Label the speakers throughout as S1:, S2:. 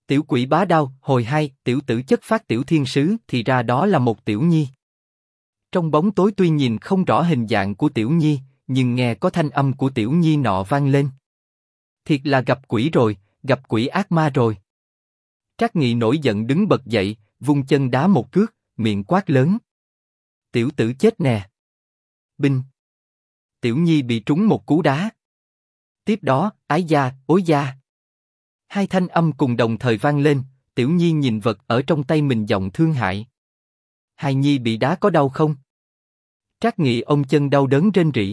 S1: Tiểu quỷ bá đao, hồi 2, tiểu tử chất phát tiểu thiên sứ, thì ra đó là một tiểu nhi. Trong bóng tối tuy nhìn không rõ hình dạng của tiểu nhi, nhưng nghe có thanh âm của tiểu nhi nọ vang lên. Thiệt là gặp quỷ rồi, gặp quỷ ác ma rồi. Trác Nghị nổi giận đứng bật dậy, vung chân đá một cước, miệng quát lớn. Tiểu tử chết nè. Binh. Tiểu nhi bị trúng một cú đá. Tiếp đó, ái gia, ối gia. Hai thanh âm cùng đồng thời vang lên, tiểu nhi nhìn vật ở trong tay mình giọng thương hại. Hài nhi bị đá có đau không? Trác Nghị ôm chân đau đớn rên rỉ.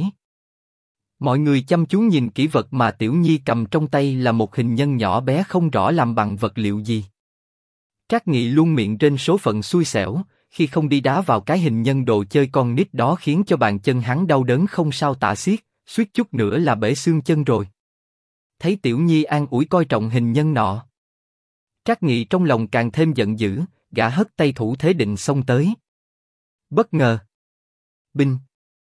S1: Mọi người chăm chú nhìn kỹ vật mà tiểu nhi cầm trong tay là một hình nhân nhỏ bé không rõ làm bằng vật liệu gì. Trác Nghị luôn miệng trên số phận xui xẻo, khi không đi đá vào cái hình nhân đồ chơi con nít đó khiến cho bàn chân hắn đau đớn không sao tả xiết, suýt chút nữa là bể xương chân rồi. Thấy tiểu nhi an ủi coi trọng hình nhân nọ, Trác Nghị trong lòng càng thêm giận dữ, gã hất tay thủ thế định xông tới. Bất ngờ, binh,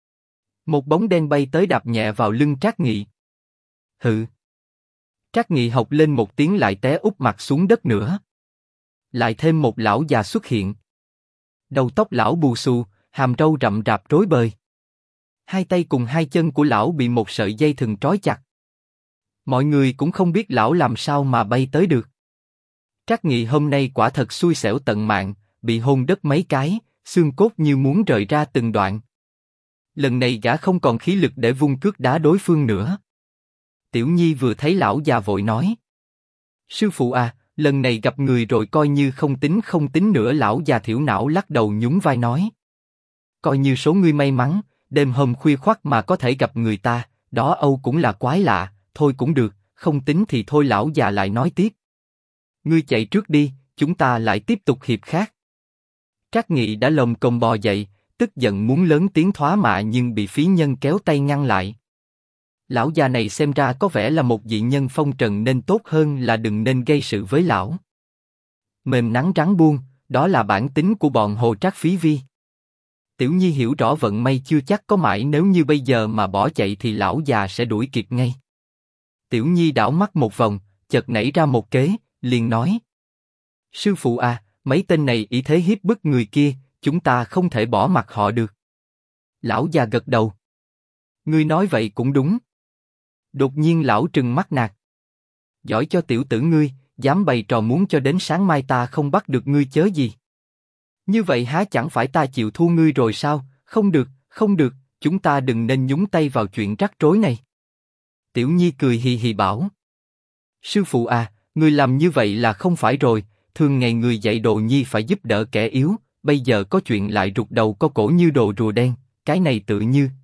S1: một bóng đen bay tới đạp nhẹ vào lưng Trác Nghị. Hự. Trác Nghị hộc lên một tiếng lại té úp mặt xuống đất nữa. Lại thêm một lão già xuất hiện. Đầu tóc lão bù xù, hàm râu rậm rạp rối bời. Hai tay cùng hai chân của lão bị một sợi dây thừng trói chặt. Mọi người cũng không biết lão làm sao mà bay tới được. Trác Nghị hôm nay quả thật xui xẻo tận mạng, bị hôn đất mấy cái, xương cốt như muốn rời ra từng đoạn. Lần này gã không còn khí lực để vung cước đá đối phương nữa. Tiểu nhi vừa thấy lão già vội nói. Sư phụ à, lần này gặp người rồi coi như không tính nữa. Lão già thiểu não lắc đầu nhún vai nói. Coi như số ngươi may mắn, đêm hôm khuya khoắt mà có thể gặp người ta, đó âu cũng là quái lạ, thôi cũng được, không tính thì thôi. Lão già lại nói tiếp. Ngươi chạy trước đi, chúng ta lại tiếp tục hiệp khác. Trác Nghị đã lồm cồm bò dậy, tức giận muốn lớn tiếng thoá mạ nhưng bị phí nhân kéo tay ngăn lại. Lão già này xem ra có vẻ là một dị nhân phong trần nên tốt hơn là đừng nên gây sự với lão. Mềm nắng rắn buông, đó là bản tính của bọn Hồ Trác Phí Vi. Tiểu nhi hiểu rõ vận may chưa chắc có mãi, nếu như bây giờ mà bỏ chạy thì lão già sẽ đuổi kịp ngay. Tiểu nhi đảo mắt một vòng, chợt nảy ra một kế, liền nói. Sư phụ à, mấy tên này ý thế hiếp bức người kia, chúng ta không thể bỏ mặc họ được. Lão già gật đầu. Ngươi nói vậy cũng đúng. Đột nhiên lão trừng mắt nạt. Giỏi cho tiểu tử ngươi, dám bày trò muốn cho đến sáng mai ta không bắt được ngươi chớ gì. Như vậy há chẳng phải ta chịu thua ngươi rồi sao? Không được, không được, chúng ta đừng nên nhúng tay vào chuyện rắc rối này. Tiểu nhi cười hì hì bảo. Sư phụ à, ngươi làm như vậy là không phải rồi, thường ngày người dạy đồ nhi phải giúp đỡ kẻ yếu, bây giờ có chuyện lại rụt đầu co cổ như đồ rùa đen, cái này tự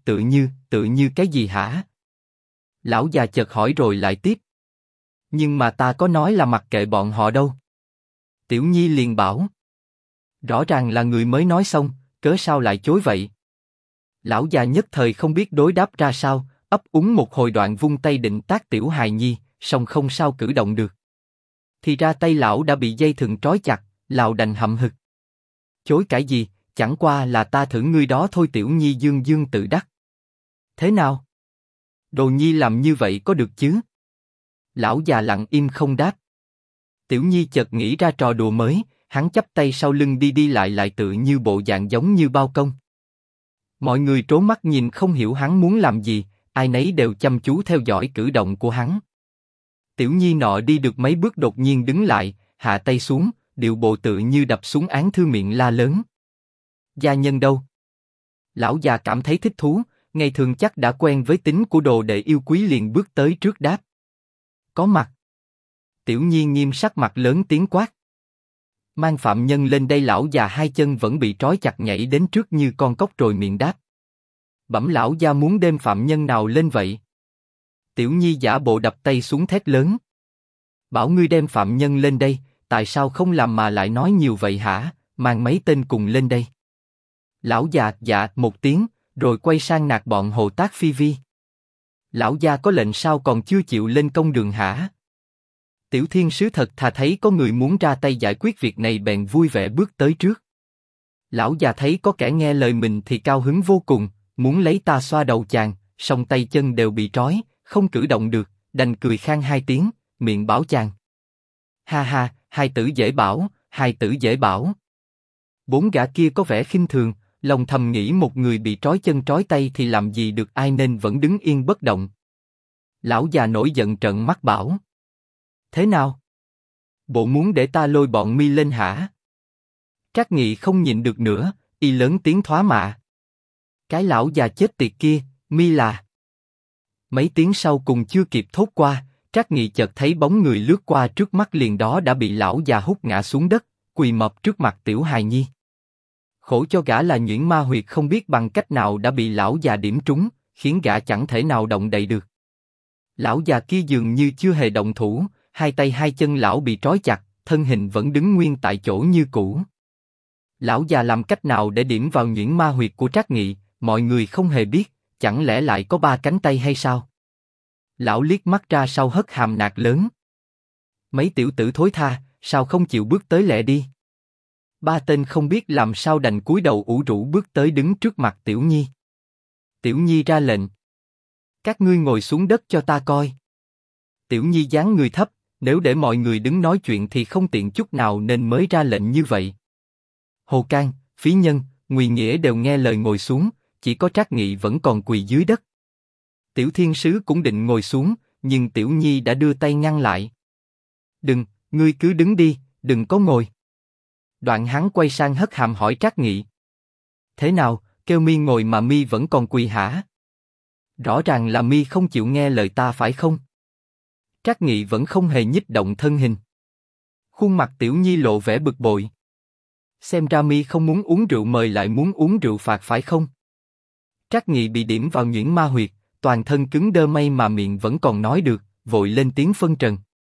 S1: như cái gì hả? Lão già chợt hỏi rồi lại tiếp. Nhưng mà ta có nói là mặc kệ bọn họ đâu. Tiểu nhi liền bảo. Rõ ràng là người mới nói xong, cớ sao lại chối vậy? Lão già nhất thời không biết đối đáp ra sao, ấp úng một hồi đoạn vung tay định tát tiểu hài nhi, song không sao cử động được. Thì ra tay lão đã bị dây thừng trói chặt, lão đành hậm hực. Chối cái gì, chẳng qua là ta thử ngươi đó thôi. Tiểu nhi dương dương tự đắc. Thế nào? Đồ nhi làm như vậy có được chứ? Lão già lặng im không đáp. Tiểu nhi chợt nghĩ ra trò đùa mới, hắn chắp tay sau lưng đi đi lại tự như bộ dạng giống như bao công. Mọi người trố mắt nhìn không hiểu hắn muốn làm gì, ai nấy đều chăm chú theo dõi cử động của hắn. Tiểu nhi nọ đi được mấy bước đột nhiên đứng lại, hạ tay xuống, điệu bộ tự như đập xuống án thư, miệng la lớn. Gia nhân đâu? Lão già cảm thấy thích thú, ngày thường chắc đã quen với tính của đồ đệ yêu quý liền bước tới trước đáp. Có mặt. Tiểu nhi nghiêm sắc mặt lớn tiếng quát. Mang phạm nhân lên đây. Lão già hai chân vẫn bị trói chặt nhảy đến trước như con cóc rồi miệng đáp. Bẩm lão gia muốn đem phạm nhân nào lên vậy? Tiểu nhi giả bộ đập tay xuống thét lớn. Bảo ngươi đem phạm nhân lên đây, tại sao không làm mà lại nói nhiều vậy hả? Mang mấy tên cùng lên đây. Lão già dạ một tiếng, rồi quay sang nạt bọn Hồ Trác Phi Vi. Lão gia có lệnh sao còn chưa chịu lên công đường hả? Tiểu thiên sứ thật thà thấy có người muốn ra tay giải quyết việc này bèn vui vẻ bước tới trước. Lão già thấy có kẻ nghe lời mình thì cao hứng vô cùng, muốn lấy ta xoa đầu chàng, song tay chân đều bị trói, không cử động được, đành cười khan hai tiếng, miệng bảo chàng. Ha ha, hai tử dễ bảo, hai tử dễ bảo. Bốn gã kia có vẻ khinh thường, lòng thầm nghĩ một người bị trói chân trói tay thì làm gì được ai nên vẫn đứng yên bất động. Lão già nổi giận trợn mắt bảo. Thế nào? Bộ muốn để ta lôi bọn mi lên hả? Trác Nghị không nhịn được nữa, y lớn tiếng thoá mạ. Cái lão già chết tiệt kia, mi là... Mấy tiếng sau cùng chưa kịp thốt qua, Trác Nghị chợt thấy bóng người lướt qua trước mắt liền đó đã bị lão già hút ngã xuống đất, quỳ mọp trước mặt tiểu hài nhi. Khổ cho gã là nhuyễn ma huyệt không biết bằng cách nào đã bị lão già điểm trúng, khiến gã chẳng thể nào động đậy được. Lão già kia dường như chưa hề động thủ, hai tay hai chân lão bị trói chặt, thân hình vẫn đứng nguyên tại chỗ như cũ. Lão già làm cách nào để điểm vào nhuyễn ma huyệt của Trác Nghị, mọi người không hề biết, chẳng lẽ lại có ba cánh tay hay sao? Lão liếc mắt ra sau hất hàm nạt lớn. Mấy tiểu tử thối tha, sao không chịu bước tới lẹ đi? Ba tên không biết làm sao đành cúi đầu ủ rũ bước tới đứng trước mặt Tiểu Nhi. Tiểu Nhi ra lệnh. Các ngươi ngồi xuống đất cho ta coi. Tiểu Nhi dáng người thấp, nếu để mọi người đứng nói chuyện thì không tiện chút nào nên mới ra lệnh như vậy. Hồ Can, Phí Nhân, Ngụy Nghĩa đều nghe lời ngồi xuống, chỉ có Trác Nghị vẫn còn quỳ dưới đất. Tiểu Thiên Sứ cũng định ngồi xuống, nhưng Tiểu Nhi đã đưa tay ngăn lại. Đừng, ngươi cứ đứng đi, đừng có ngồi. Đoạn hắn quay sang hất hàm hỏi Trác Nghị. Thế nào, kêu mi ngồi mà mi vẫn còn quỳ hả? Rõ ràng là mi không chịu nghe lời ta phải không? Trác Nghị vẫn không hề nhích động thân hình. Khuôn mặt Tiểu Nhi lộ vẻ bực bội. Xem ra mi không muốn uống rượu mời lại muốn uống rượu phạt phải không? Trác Nghị bị điểm vào nhuyễn ma huyệt, toàn thân cứng đơ may mà miệng vẫn còn nói được, vội lên tiếng phân trần.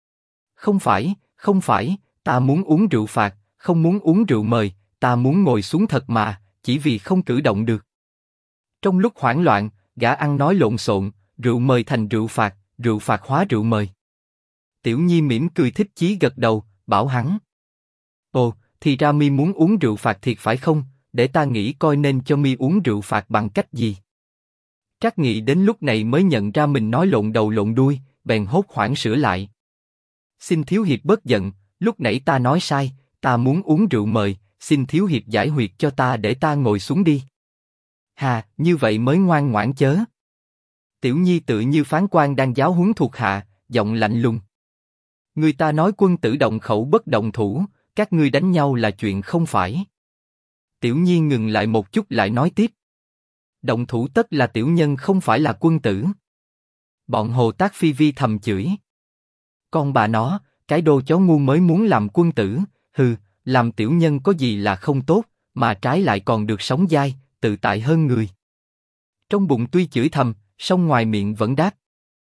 S1: Không phải, ta muốn uống rượu phạt, không muốn uống rượu mời, ta muốn ngồi xuống thật mà, chỉ vì không cử động được. Trong lúc hoảng loạn, gã ăn nói lộn xộn, rượu mời thành rượu phạt hóa rượu mời. Tiểu Nhi mỉm cười thích chí gật đầu, bảo hắn. Ồ, thì ra mi muốn uống rượu phạt thiệt phải không, để ta nghĩ coi nên cho mi uống rượu phạt bằng cách gì. Trác Nghị đến lúc này mới nhận ra mình nói lộn đầu lộn đuôi, bèn hốt hoảng sửa lại. Xin thiếu hiệp bớt giận, lúc nãy ta nói sai, ta muốn uống rượu mời, xin thiếu hiệp giải huyệt cho ta để ta ngồi xuống đi. Hà, như vậy mới ngoan ngoãn chớ. Tiểu Nhi tự như phán quan đang giáo huấn thuộc hạ, giọng lạnh lùng. Người ta nói quân tử động khẩu bất động thủ, các ngươi đánh nhau là chuyện không phải. Tiểu Nhi ngừng lại một chút lại nói tiếp. Động thủ tất là tiểu nhân không phải là quân tử. Bọn Hồ Tác Phi Vi thầm chửi. Con bà nó, cái đồ chó ngu mới muốn làm quân tử, hừ, làm tiểu nhân có gì là không tốt, mà trái lại còn được sống dai, tự tại hơn người. Trong bụng tuy chửi thầm, song ngoài miệng vẫn đáp.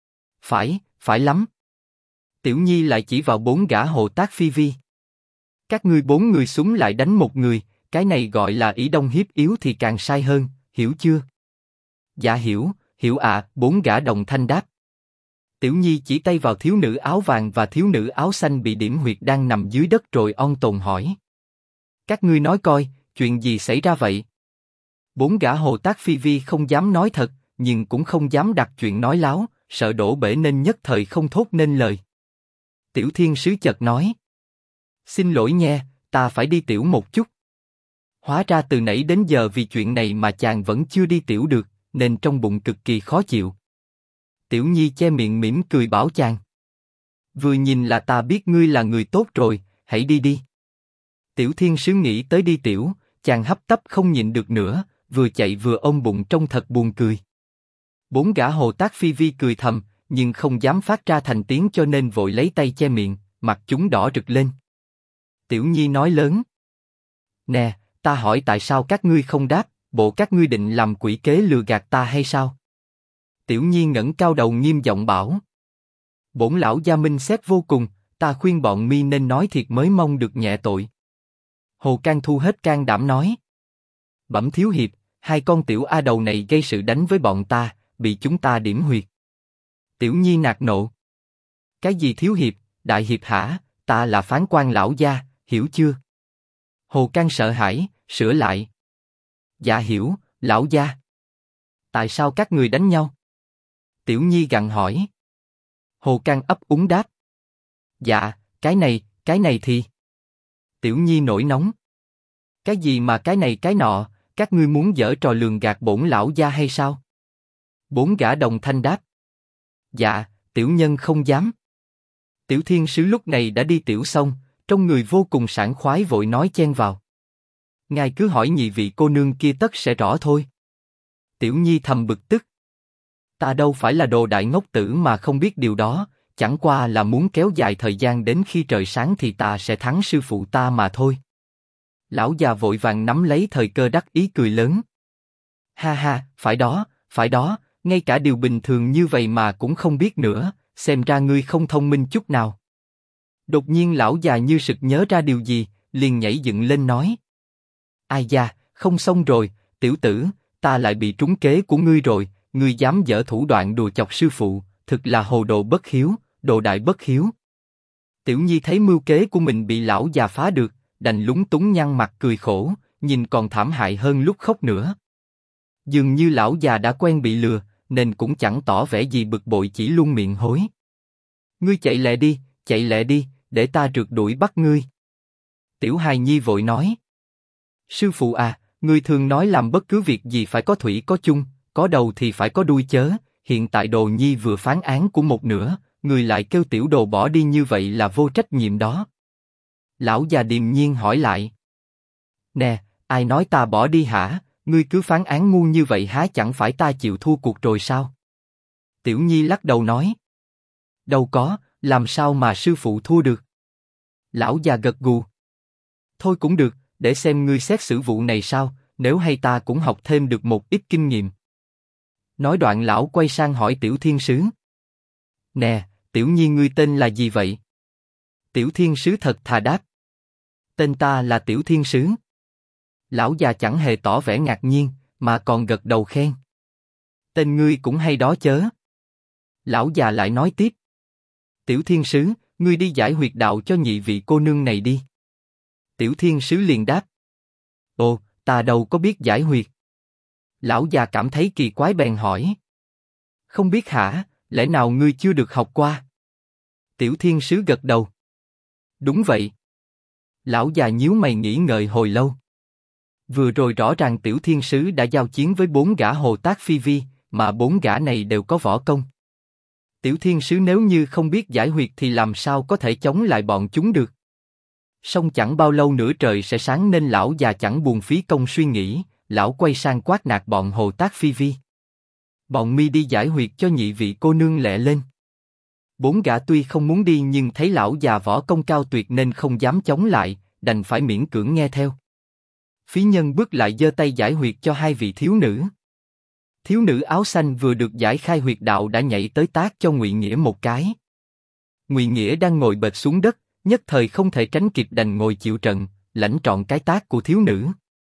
S1: Phải lắm. Tiểu Nhi lại chỉ vào bốn gã Hồ Tác Phi Vi. Các ngươi bốn người súng lại đánh một người, cái này gọi là ỷ đông hiếp yếu thì càng sai hơn, hiểu chưa? Dạ hiểu ạ, bốn gã đồng thanh đáp. Tiểu Nhi chỉ tay vào thiếu nữ áo vàng và thiếu nữ áo xanh bị điểm huyệt đang nằm dưới đất rồi ôn tồn hỏi. Các ngươi nói coi, chuyện gì xảy ra vậy? Bốn gã Hồ Tác Phi Vi không dám nói thật, nhưng cũng không dám đặt chuyện nói láo, sợ đổ bể nên nhất thời không thốt nên lời. Tiểu Thiên Sứ chợt nói. Xin lỗi nha, ta phải đi tiểu một chút. Hóa ra từ nãy đến giờ vì chuyện này mà chàng vẫn chưa đi tiểu được, nên trong bụng cực kỳ khó chịu. Tiểu Nhi che miệng mỉm cười bảo chàng. Vừa nhìn là ta biết ngươi là người tốt rồi, hãy đi đi. Tiểu Thiên Sứ nghĩ tới đi tiểu, chàng hấp tấp không nhịn được nữa, vừa chạy vừa ôm bụng trông thật buồn cười. Bốn gã Hồ Tác Phi Vi cười thầm, nhưng không dám phát ra thành tiếng cho nên vội lấy tay che miệng, mặt chúng đỏ rực lên. Tiểu Nhi nói lớn. Nè, ta hỏi tại sao các ngươi không đáp, bộ các ngươi định làm quỷ kế lừa gạt ta hay sao? Tiểu Nhi ngẩng cao đầu nghiêm giọng bảo. Bổn lão gia minh xét vô cùng, ta khuyên bọn mi nên nói thiệt mới mong được nhẹ tội. Hồ Can thu hết can đảm nói. Bẩm thiếu hiệp, hai con tiểu a đầu này gây sự đánh với bọn ta, bị chúng ta điểm huyệt. Tiểu Nhi nạt nộ. Cái gì thiếu hiệp, đại hiệp hả, ta là phán quan lão gia, hiểu chưa? Hồ Can sợ hãi, sửa lại. Dạ hiểu, lão gia. Tại sao các người đánh nhau? Tiểu Nhi gặng hỏi. Hồ Can ấp úng đáp. Dạ, cái này thì... Tiểu Nhi nổi nóng. Cái gì mà cái này cái nọ, các ngươi muốn giở trò lường gạt bổn lão gia hay sao? Bốn gã đồng thanh đáp. Dạ, tiểu nhân không dám. Tiểu thiên sứ lúc này đã đi tiểu xong, trong người vô cùng sảng khoái vội nói chen vào. Ngài cứ hỏi nhị vị cô nương kia tất sẽ rõ thôi. Tiểu Nhi thầm bực tức. Ta đâu phải là đồ đại ngốc tử mà không biết điều đó, chẳng qua là muốn kéo dài thời gian đến khi trời sáng thì ta sẽ thắng sư phụ ta mà thôi. Lão già vội vàng nắm lấy thời cơ đắc ý cười lớn. Ha ha, phải đó, ngay cả điều bình thường như vậy mà cũng không biết nữa, xem ra ngươi không thông minh chút nào. Đột nhiên lão già như sực nhớ ra điều gì, liền nhảy dựng lên nói. Ai da, không xong rồi, tiểu tử, ta lại bị trúng kế của ngươi rồi, ngươi dám dở thủ đoạn đùa chọc sư phụ, thực là hồ đồ bất hiếu, đồ đại bất hiếu. Tiểu Nhi thấy mưu kế của mình bị lão già phá được, đành lúng túng nhăn mặt cười khổ, nhìn còn thảm hại hơn lúc khóc nữa. Dường như lão già đã quen bị lừa, nên cũng chẳng tỏ vẻ gì bực bội, chỉ luôn miệng hối. Ngươi chạy lẹ đi, để ta rượt đuổi bắt ngươi. Tiểu hài nhi vội nói. Sư phụ à, ngươi thường nói làm bất cứ việc gì phải có thủy có chung, có đầu thì phải có đuôi chớ, hiện tại đồ nhi vừa phán án của một nửa, ngươi lại kêu tiểu đồ bỏ đi như vậy là vô trách nhiệm đó. Lão già điềm nhiên hỏi lại. Nè, ai nói ta bỏ đi hả, ngươi cứ phán án ngu như vậy há chẳng phải ta chịu thua cuộc rồi sao? Tiểu Nhi lắc đầu nói. Đâu có, làm sao mà sư phụ thua được? Lão già gật gù. Thôi cũng được, để xem ngươi xét xử vụ này sao, nếu hay ta cũng học thêm được một ít kinh nghiệm. Nói đoạn lão quay sang hỏi Tiểu Thiên Sứ. Nè, Tiểu Nhi ngươi tên là gì vậy? Tiểu Thiên Sứ thật thà đáp. Tên ta là Tiểu Thiên Sứ. Lão già chẳng hề tỏ vẻ ngạc nhiên, mà còn gật đầu khen. Tên ngươi cũng hay đó chớ. Lão già lại nói tiếp. Tiểu Thiên Sứ, ngươi đi giải huyệt đạo cho nhị vị cô nương này đi. Tiểu Thiên Sứ liền đáp. Ồ, ta đâu có biết giải huyệt. Lão già cảm thấy kỳ quái bèn hỏi. Không biết hả, lẽ nào ngươi chưa được học qua? Tiểu Thiên Sứ gật đầu. Đúng vậy. Lão già nhíu mày nghĩ ngợi hồi lâu. Vừa rồi rõ ràng Tiểu Thiên Sứ đã giao chiến với 4 gã Hồ Tác Phi Vi, mà 4 gã này đều có võ công. Tiểu Thiên Sứ nếu như không biết giải huyệt thì làm sao có thể chống lại bọn chúng được. Song chẳng bao lâu nữa trời sẽ sáng nên lão già chẳng buồn phí công suy nghĩ, lão quay sang quát nạt bọn Hồ Tác Phi Vi. Bọn mi đi giải huyệt cho nhị vị cô nương lẹ lên. 4 gã tuy không muốn đi nhưng thấy lão già võ công cao tuyệt nên không dám chống lại, đành phải miễn cưỡng nghe theo. Phí Nhân bước lại giơ tay giải huyệt cho 2 vị thiếu nữ. Thiếu nữ áo xanh vừa được giải khai huyệt đạo đã nhảy tới tát cho Ngụy Nghĩa một cái. Ngụy Nghĩa đang ngồi bệt xuống đất, nhất thời không thể tránh kịp đành ngồi chịu trận, lãnh trọn cái tát của thiếu nữ.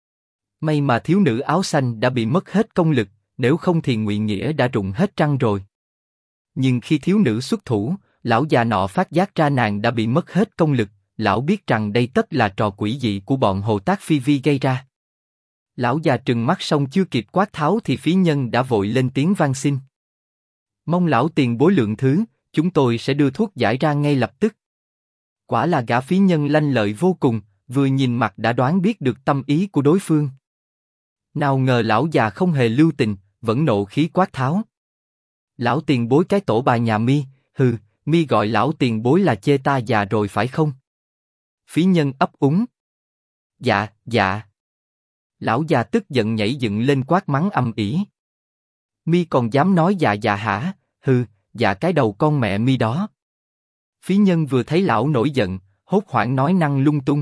S1: May mà thiếu nữ áo xanh đã bị mất hết công lực, nếu không thì Ngụy Nghĩa đã rụng hết răng rồi. Nhưng khi thiếu nữ xuất thủ, lão già nọ phát giác ra nàng đã bị mất hết công lực, lão biết rằng đây tất là trò quỷ dị của bọn Hồ Tác Phi Vi gây ra. Lão già trừng mắt xong chưa kịp quát tháo thì Phí Nhân đã vội lên tiếng van xin. Mong lão tiền bối lượng thứ, chúng tôi sẽ đưa thuốc giải ra ngay lập tức. Quả là gã Phí Nhân lanh lợi vô cùng, vừa nhìn mặt đã đoán biết được tâm ý của đối phương. Nào ngờ lão già không hề lưu tình, vẫn nộ khí quát tháo. Lão tiền bối cái tổ bà nhà mi, hừ, mi gọi lão tiền bối là chê ta già rồi phải không? Phí Nhân ấp úng. Dạ, dạ. Lão già tức giận nhảy dựng lên quát mắng ầm ĩ. Mi còn dám nói dạ dạ hả? Hừ, dạ cái đầu con mẹ mi đó. Phí Nhân vừa thấy lão nổi giận, hốt hoảng nói năng lung tung.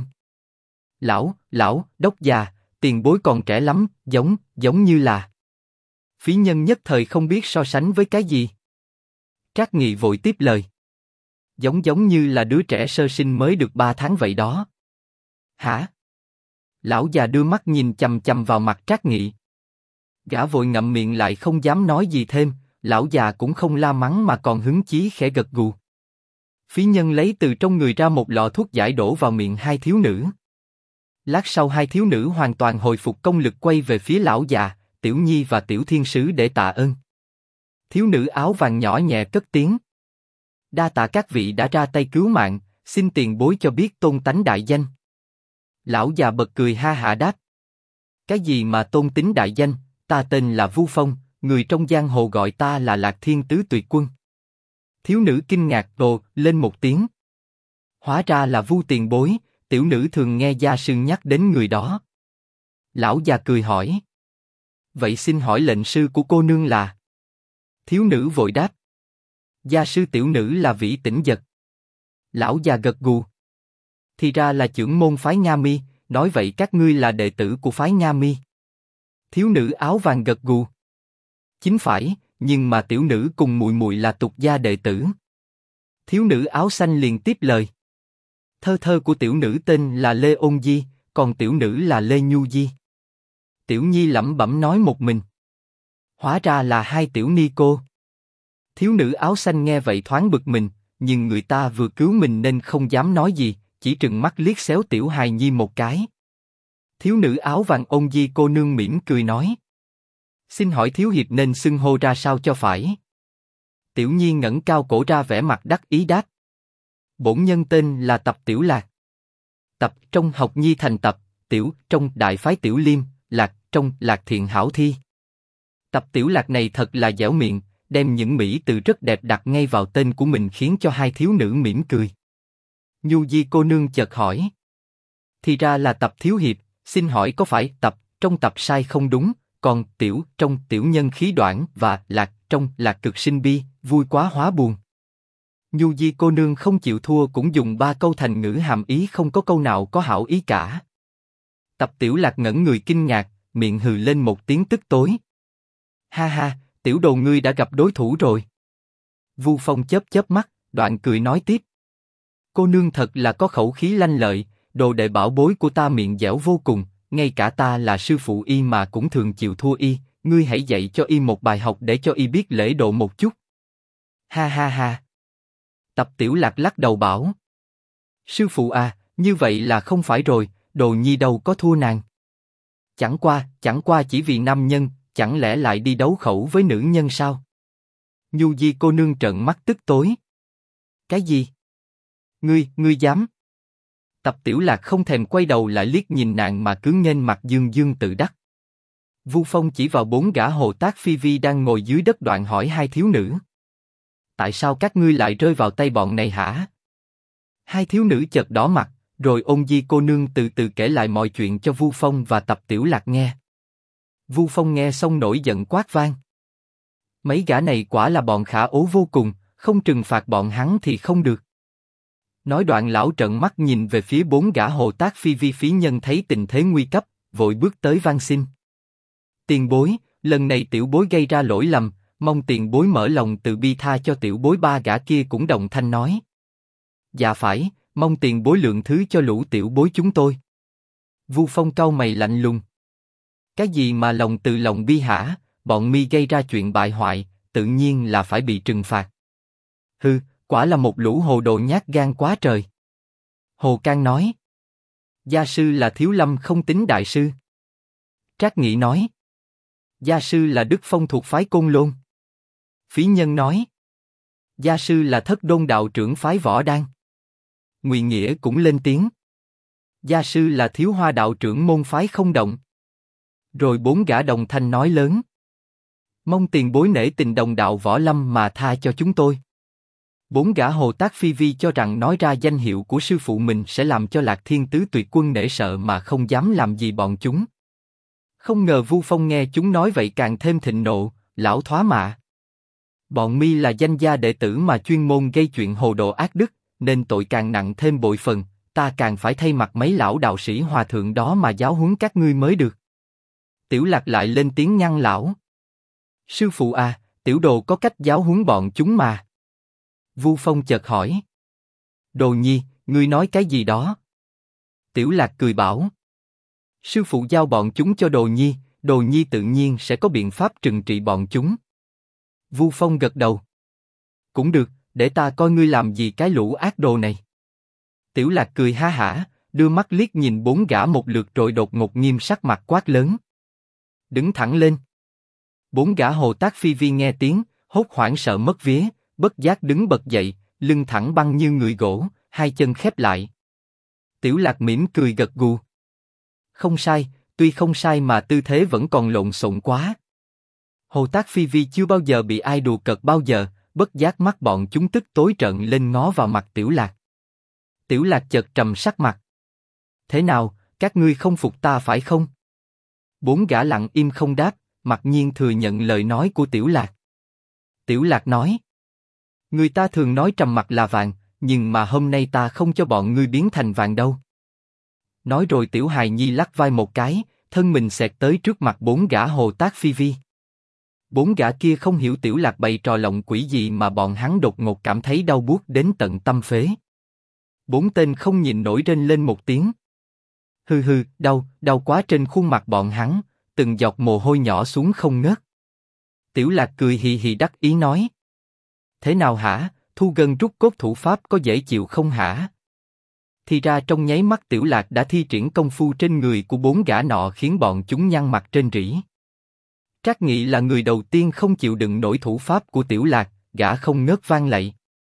S1: Lão, đốc già, tiền bối còn trẻ lắm, giống như là. Phí Nhân nhất thời không biết so sánh với cái gì. Trác Nghị vội tiếp lời. Giống như là đứa trẻ sơ sinh mới được 3 tháng vậy đó. Hả? Lão già đưa mắt nhìn chằm chằm vào mặt Trác Nghị. Gã vội ngậm miệng lại không dám nói gì thêm, lão già cũng không la mắng mà còn hứng chí khẽ gật gù. Phí Nhân lấy từ trong người ra một lọ thuốc giải đổ vào miệng 2 thiếu nữ. Lát sau 2 thiếu nữ hoàn toàn hồi phục công lực quay về phía lão già, Tiểu Nhi và Tiểu Thiên Sứ để tạ ơn. Thiếu nữ áo vàng nhỏ nhẹ cất tiếng. Đa tạ các vị đã ra tay cứu mạng, Xin tiền bối cho biết tôn tánh đại danh. Lão già bật cười ha hả đáp. Cái gì mà tôn tính đại danh, ta tên là Vu Phong, người trong giang hồ gọi ta là Lạc Thiên Tứ Tuyệt Quân. Thiếu nữ kinh ngạc ồ lên một tiếng. Hóa ra là Vu tiền bối, tiểu nữ thường nghe gia sư nhắc đến người đó. Lão già cười hỏi. Vậy xin hỏi lệnh sư của cô nương là? Thiếu nữ vội đáp. Gia sư tiểu nữ là Vĩ Tĩnh Giật. Lão già gật gù. Thì ra là trưởng môn phái Nga Mi, nói vậy các ngươi là đệ tử của phái Nga Mi. Thiếu nữ áo vàng gật gù. Chính phải, nhưng mà tiểu nữ cùng muội muội là tục gia đệ tử. Thiếu nữ áo xanh liền tiếp lời. Thơ thơ của tiểu nữ tên là Lê Ôn Di, còn tiểu nữ là Lê Nhu Di. Tiểu nhi lẩm bẩm nói một mình. Hóa ra là hai tiểu ni cô. Thiếu nữ áo xanh nghe vậy thoáng bực mình, nhưng người ta vừa cứu mình nên không dám nói gì, chỉ trừng mắt liếc xéo tiểu hài nhi một cái. Thiếu nữ áo vàng Ôn Di cô nương mỉm cười nói. Xin hỏi thiếu hiệp nên xưng hô ra sao cho phải? Tiểu nhi ngẩng cao cổ ra vẻ mặt đắc ý đáp. Bổn nhân tên là Tập Tiểu Lạc. Tập trong học nhi thành tập, tiểu trong đại phái Tiểu Liêm, Lạc trong Lạc Thiện Hảo Thi. Tập Tiểu Lạc này thật là dẻo miệng, đem những mỹ từ rất đẹp đặt ngay vào tên của mình khiến cho hai thiếu nữ mỉm cười. Nhu Di cô nương chợt hỏi. Thì ra là Tập thiếu hiệp, xin hỏi có phải Tập trong Tập sai không đúng, còn tiểu trong tiểu nhân khí đoạn và Lạc trong Lạc cực sinh bi, vui quá hóa buồn. Nhu Di cô nương không chịu thua cũng dùng 3 câu thành ngữ hàm ý không có câu nào có hảo ý cả. Tập Tiểu Lạc ngẩn người kinh ngạc, miệng hừ lên một tiếng tức tối. Ha ha, tiểu đồ ngươi đã gặp đối thủ rồi. Vu Phong chớp chớp mắt, đoạn cười nói tiếp. Cô nương thật là có khẩu khí lanh lợi, đồ đệ bảo bối của ta miệng dẻo vô cùng, ngay cả ta là sư phụ y mà cũng thường chịu thua y, ngươi hãy dạy cho y một bài học để cho y biết lễ độ một chút. Ha ha ha. Tập Tiểu Lạc lắc đầu bảo. Sư phụ à, như vậy là không phải rồi, đồ nhi đâu có thua nàng. Chẳng qua chỉ vì nam nhân, chẳng lẽ lại đi đấu khẩu với nữ nhân sao? Nhu Di cô nương trợn mắt tức tối. Cái gì? Ngươi dám? Tập Tiểu Lạc không thèm quay đầu lại liếc nhìn nàng mà cứ nghênh mặt dương dương tự đắc. Vu Phong chỉ vào 4 gã Hồ Tác Phi Vi đang ngồi dưới đất đoạn hỏi hai thiếu nữ. Tại sao các ngươi lại rơi vào tay bọn này hả? Hai thiếu nữ chợt đỏ mặt, rồi Ôn Di cô nương từ từ kể lại mọi chuyện cho Vu Phong và Tập Tiểu Lạc nghe. Vu Phong nghe xong nổi giận quát vang. Mấy gã này quả là bọn khả ố vô cùng, không trừng phạt bọn hắn thì không được. Nói đoạn lão trợn mắt nhìn về phía 4 gã Hồ Tác Phi Vi phí nhân thấy tình thế nguy cấp, vội bước tới van xin. Tiền bối, lần này tiểu bối gây ra lỗi lầm, mong tiền bối mở lòng từ bi tha cho tiểu bối. 3 gã kia cũng đồng thanh nói. Dạ phải, mong tiền bối lượng thứ cho lũ tiểu bối chúng tôi. Vu Phong cau mày lạnh lùng. Cái gì mà lòng từ lòng bi hả? Bọn mi gây ra chuyện bại hoại, tự nhiên là phải bị trừng phạt. Hừ, quả là một lũ hồ đồ nhát gan quá trời. Hồ Can nói. Gia sư là Thiếu Lâm không tính đại sư. Trác Nghị nói. Gia sư là Đức Phong thuộc phái Côn Lôn. Phí Nhân nói. Gia sư là Thất Đôn đạo trưởng phái Võ Đan. Ngụy Nghĩa cũng lên tiếng. Gia sư là Thiếu Hoa đạo trưởng môn phái Không Động. Rồi 4 gã đồng thanh nói lớn. Mong tiền bối nể tình đồng đạo Võ Lâm mà tha cho chúng tôi. 4 gã Hồ Tác Phi Vi cho rằng nói ra danh hiệu của sư phụ mình sẽ làm cho Lạc Thiên Tứ Tuyệt Quân nể sợ mà không dám làm gì bọn chúng. Không ngờ Vu Phong nghe chúng nói vậy càng thêm thịnh nộ, lão thoá mạ. Bọn mi là danh gia đệ tử mà chuyên môn gây chuyện hồ đồ ác đức, nên tội càng nặng thêm bội phần, ta càng phải thay mặt mấy lão đạo sĩ hòa thượng đó mà giáo huấn các ngươi mới được. Tiểu Lạc lại lên tiếng ngăn lão. Sư phụ à, tiểu đồ có cách giáo huấn bọn chúng mà. Vu Phong chợt hỏi. Đồ nhi, ngươi nói cái gì đó? Tiểu Lạc cười bảo. Sư phụ giao bọn chúng cho đồ nhi tự nhiên sẽ có biện pháp trừng trị bọn chúng. Vu Phong gật đầu. Cũng được, để ta coi ngươi làm gì cái lũ ác đồ này. Tiểu Lạc cười ha hả, đưa mắt liếc nhìn 4 gã một lượt rồi đột ngột nghiêm sắc mặt quát lớn. Đứng thẳng lên. 4 gã Hồ Tác Phi Vi nghe tiếng, hốt hoảng sợ mất vía, bất giác đứng bật dậy, lưng thẳng băng như người gỗ, hai chân khép lại. Tiểu Lạc mỉm cười gật gù. Không sai, tuy không sai mà tư thế vẫn còn lộn xộn quá. Hồ Tác Phi Vi chưa bao giờ bị ai đùa cợt bao giờ, bất giác mắt bọn chúng tức tối trợn lên ngó vào mặt Tiểu Lạc. Tiểu Lạc chợt trầm sắc mặt. Thế nào, các ngươi không phục ta phải không? Bốn gã lặng im không đáp, mặc nhiên thừa nhận lời nói của Tiểu Lạc. Tiểu Lạc nói. Người ta thường nói trầm mặc là vàng, nhưng mà hôm nay ta không cho bọn ngươi biến thành vàng đâu. Nói rồi Tiểu Hài Nhi lắc vai một cái, thân mình xẹt tới trước mặt bốn gã Hồ Tác Phi Vi. Bốn gã kia không hiểu Tiểu Lạc bày trò lộng quỷ gì mà bọn hắn đột ngột cảm thấy đau buốt đến tận tâm phế. Bốn tên không nhịn nổi rên lên một tiếng. Hừ hừ, đau quá trên khuôn mặt bọn hắn, từng giọt mồ hôi nhỏ xuống không ngớt. Tiểu Lạc cười hì hì đắc ý nói. Thế nào hả, thu gân rút cốt thủ pháp có dễ chịu không hả? Thì ra trong nháy mắt Tiểu Lạc đã thi triển công phu trên người của bốn gã nọ khiến bọn chúng nhăn mặt trên rỉ. Trác Nghị là người đầu tiên không chịu đựng nổi thủ pháp của Tiểu Lạc, gã không ngớt vang lạy.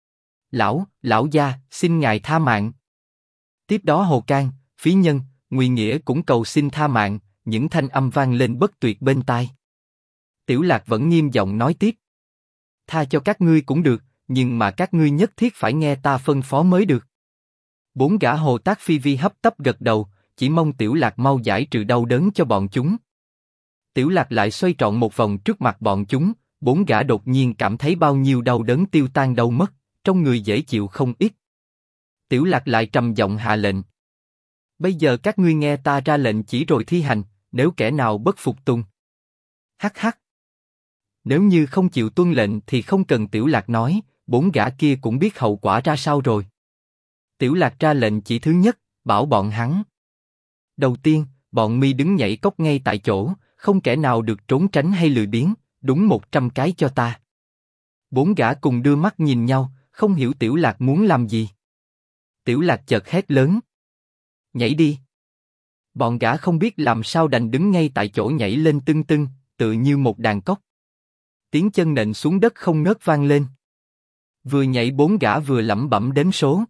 S1: Lão gia, xin ngài tha mạng. Tiếp đó Hồ Can, Phí Nhân, Ngụy Nghĩa cũng cầu xin tha mạng, những thanh âm vang lên bất tuyệt bên tai. Tiểu Lạc vẫn nghiêm giọng nói tiếp. Tha cho các ngươi cũng được, nhưng mà các ngươi nhất thiết phải nghe ta phân phó mới được. Bốn gã Hồ Tác Phi Vi hấp tấp gật đầu, chỉ mong Tiểu Lạc mau giải trừ đau đớn cho bọn chúng. Tiểu Lạc lại xoay trọn một vòng trước mặt bọn chúng, bốn gã đột nhiên cảm thấy bao nhiêu đau đớn tiêu tan đâu mất, trong người dễ chịu không ít. Tiểu Lạc lại trầm giọng hạ lệnh. Bây giờ các ngươi nghe ta ra lệnh chỉ rồi thi hành, nếu kẻ nào bất phục tùng. Hắc hắc. Nếu như không chịu tuân lệnh thì không cần Tiểu Lạc nói, bốn gã kia cũng biết hậu quả ra sao rồi. Tiểu Lạc ra lệnh chỉ thứ nhất, bảo bọn hắn. Đầu tiên, bọn mi đứng nhảy cốc ngay tại chỗ, không kẻ nào được trốn tránh hay lười biếng, đúng 100 cái cho ta. Bốn gã cùng đưa mắt nhìn nhau, không hiểu Tiểu Lạc muốn làm gì. Tiểu Lạc chợt hét lớn. Nhảy đi. Bọn gã không biết làm sao đành đứng ngay tại chỗ nhảy lên tưng tưng, tự như một đàn cốc. Tiếng chân nện xuống đất không ngớt vang lên. Vừa nhảy bốn gã vừa lẩm bẩm đếm số.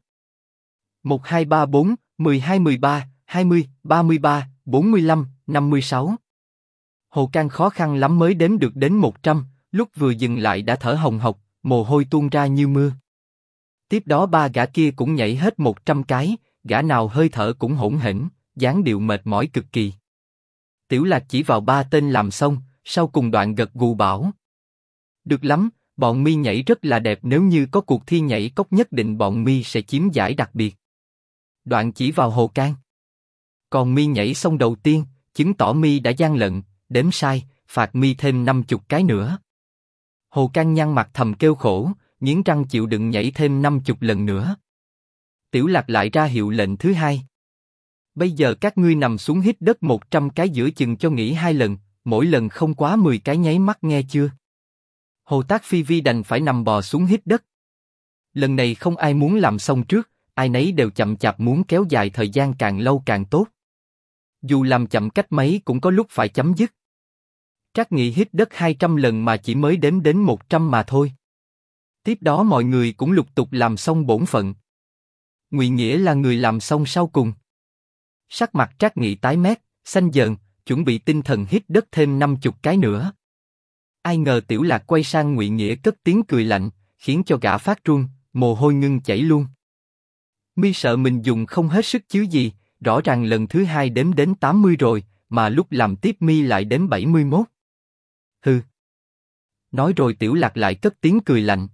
S1: 1, 2, 3, 4, 12, 13, 20, 33, 45, 56. Hồ Can khó khăn lắm mới đếm được đến 100, lúc vừa dừng lại đã thở hồng hộc, mồ hôi tuôn ra như mưa. Tiếp đó ba gã kia cũng nhảy hết 100 cái, gã nào hơi thở cũng hỗn hển, dáng điệu mệt mỏi cực kỳ. Tiểu Lạc chỉ vào ba tên làm xong, sau cùng đoạn gật gù bảo. Được lắm, bọn mi nhảy rất là đẹp, nếu như có cuộc thi nhảy cốc nhất định bọn mi sẽ chiếm giải đặc biệt. Đoạn chỉ vào Hồ Can. Còn mi nhảy xong đầu tiên, chứng tỏ mi đã gian lận, đếm sai, phạt mi thêm 50 cái nữa. Hồ Can nhăn mặt thầm kêu khổ, nghiến răng chịu đựng nhảy thêm 50 lần nữa. Tiểu Lạc lại ra hiệu lệnh thứ hai. Bây giờ các ngươi nằm xuống hít đất 100 cái giữa chừng cho nghỉ 2 lần, mỗi lần không quá 10 cái nháy mắt nghe chưa? Hồ Tác Phi Vi đành phải nằm bò xuống hít đất. Lần này không ai muốn làm xong trước, ai nấy đều chậm chạp muốn kéo dài thời gian càng lâu càng tốt. Dù làm chậm cách mấy cũng có lúc phải chấm dứt. Trác Nghị hít đất 200 lần mà chỉ mới đếm đến 100 mà thôi. Tiếp đó mọi người cũng lục tục làm xong bổn phận. Ngụy Nghĩa là người làm xong sau cùng. Sắc mặt Trác Nghị tái mét, xanh dờn, chuẩn bị tinh thần hít đất thêm 50 cái nữa. Ai ngờ Tiểu Lạc quay sang Ngụy Nghĩa cất tiếng cười lạnh, khiến cho gã phát run, mồ hôi ngưng chảy luôn. Mi sợ mình dùng không hết sức chứ gì, rõ ràng lần thứ hai đếm đến 80 rồi, mà lúc làm tiếp Mi lại đếm 71. Hừ. Nói rồi Tiểu Lạc lại cất tiếng cười lạnh.